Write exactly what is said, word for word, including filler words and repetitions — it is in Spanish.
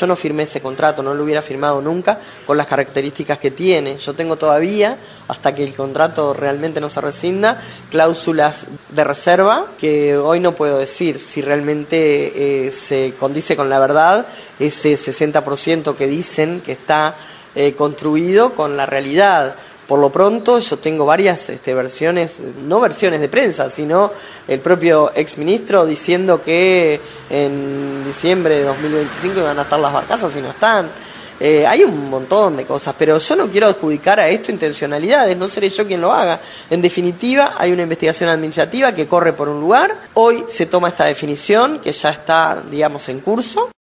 yo no firmé ese contrato, no lo hubiera firmado nunca con las características que tiene. Yo tengo todavía, hasta que el contrato realmente no se rescinda, cláusulas de reserva que hoy no puedo decir si realmente eh, se condice con la verdad ese sesenta por ciento que dicen que está eh, construido con la realidad. Por lo pronto yo tengo varias este, versiones, no versiones de prensa, sino el propio exministro diciendo que en diciembre de dos mil veinticinco iban a estar las barcazas y no están. Eh, hay un montón de cosas, pero yo no quiero adjudicar a esto intencionalidades, no seré yo quien lo haga. En definitiva, hay una investigación administrativa que corre por un lugar, hoy se toma esta definición que ya está, digamos, en curso.